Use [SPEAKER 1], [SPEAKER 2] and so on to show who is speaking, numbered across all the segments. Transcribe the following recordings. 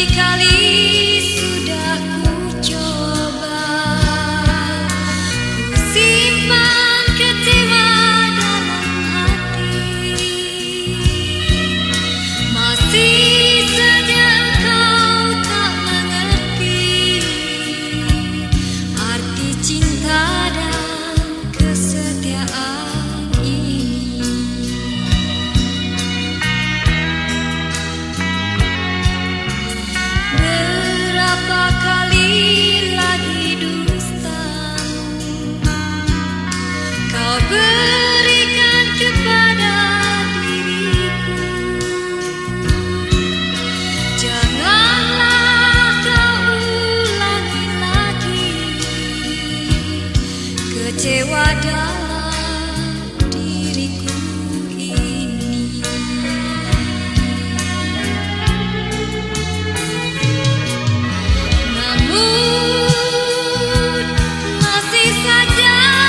[SPEAKER 1] Berikan kepada diriku, janganlah kau ulangi lagi kecewa dalam diriku ini. Namun masih saja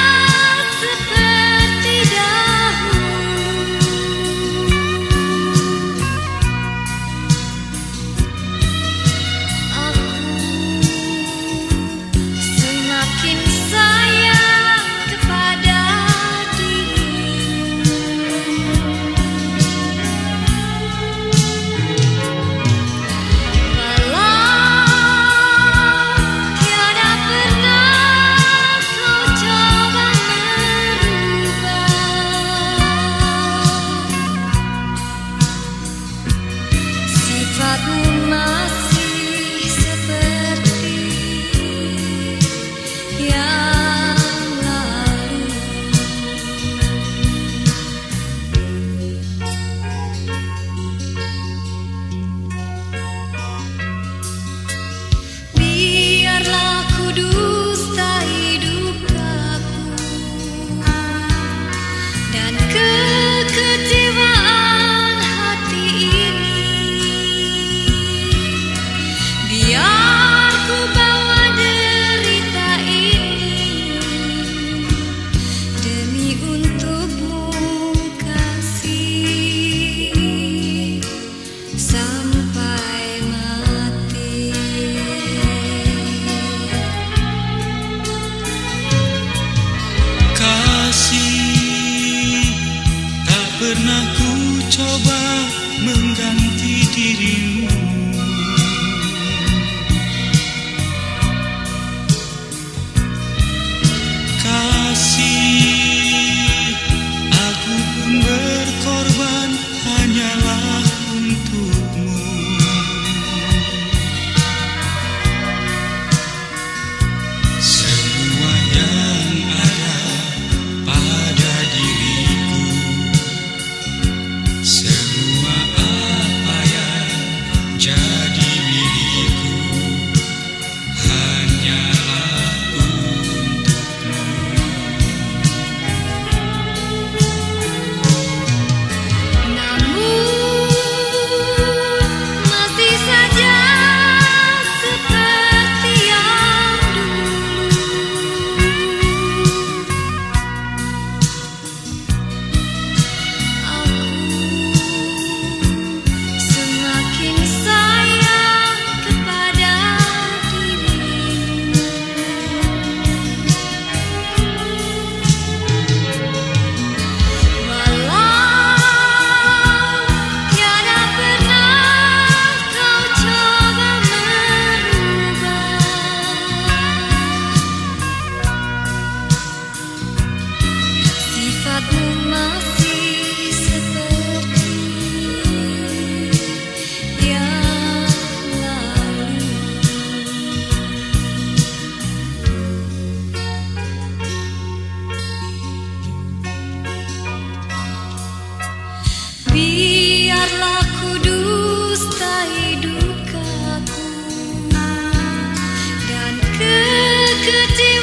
[SPEAKER 2] pernah ku coba mengganti dirimu. Kasih, aku pun berkorban hanyalah untukmu. Semua yang ada pada diriku, semua apa yang jadi milikku hanyalah untukmu.
[SPEAKER 1] Namun masih saja seperti yang dulu, semakin sayang kepada dirimu. Walau tiada pernah kau coba merubah, sifatmu masih seperti yang lalu. Biarlah ku dustai dukaku dan kekecewaan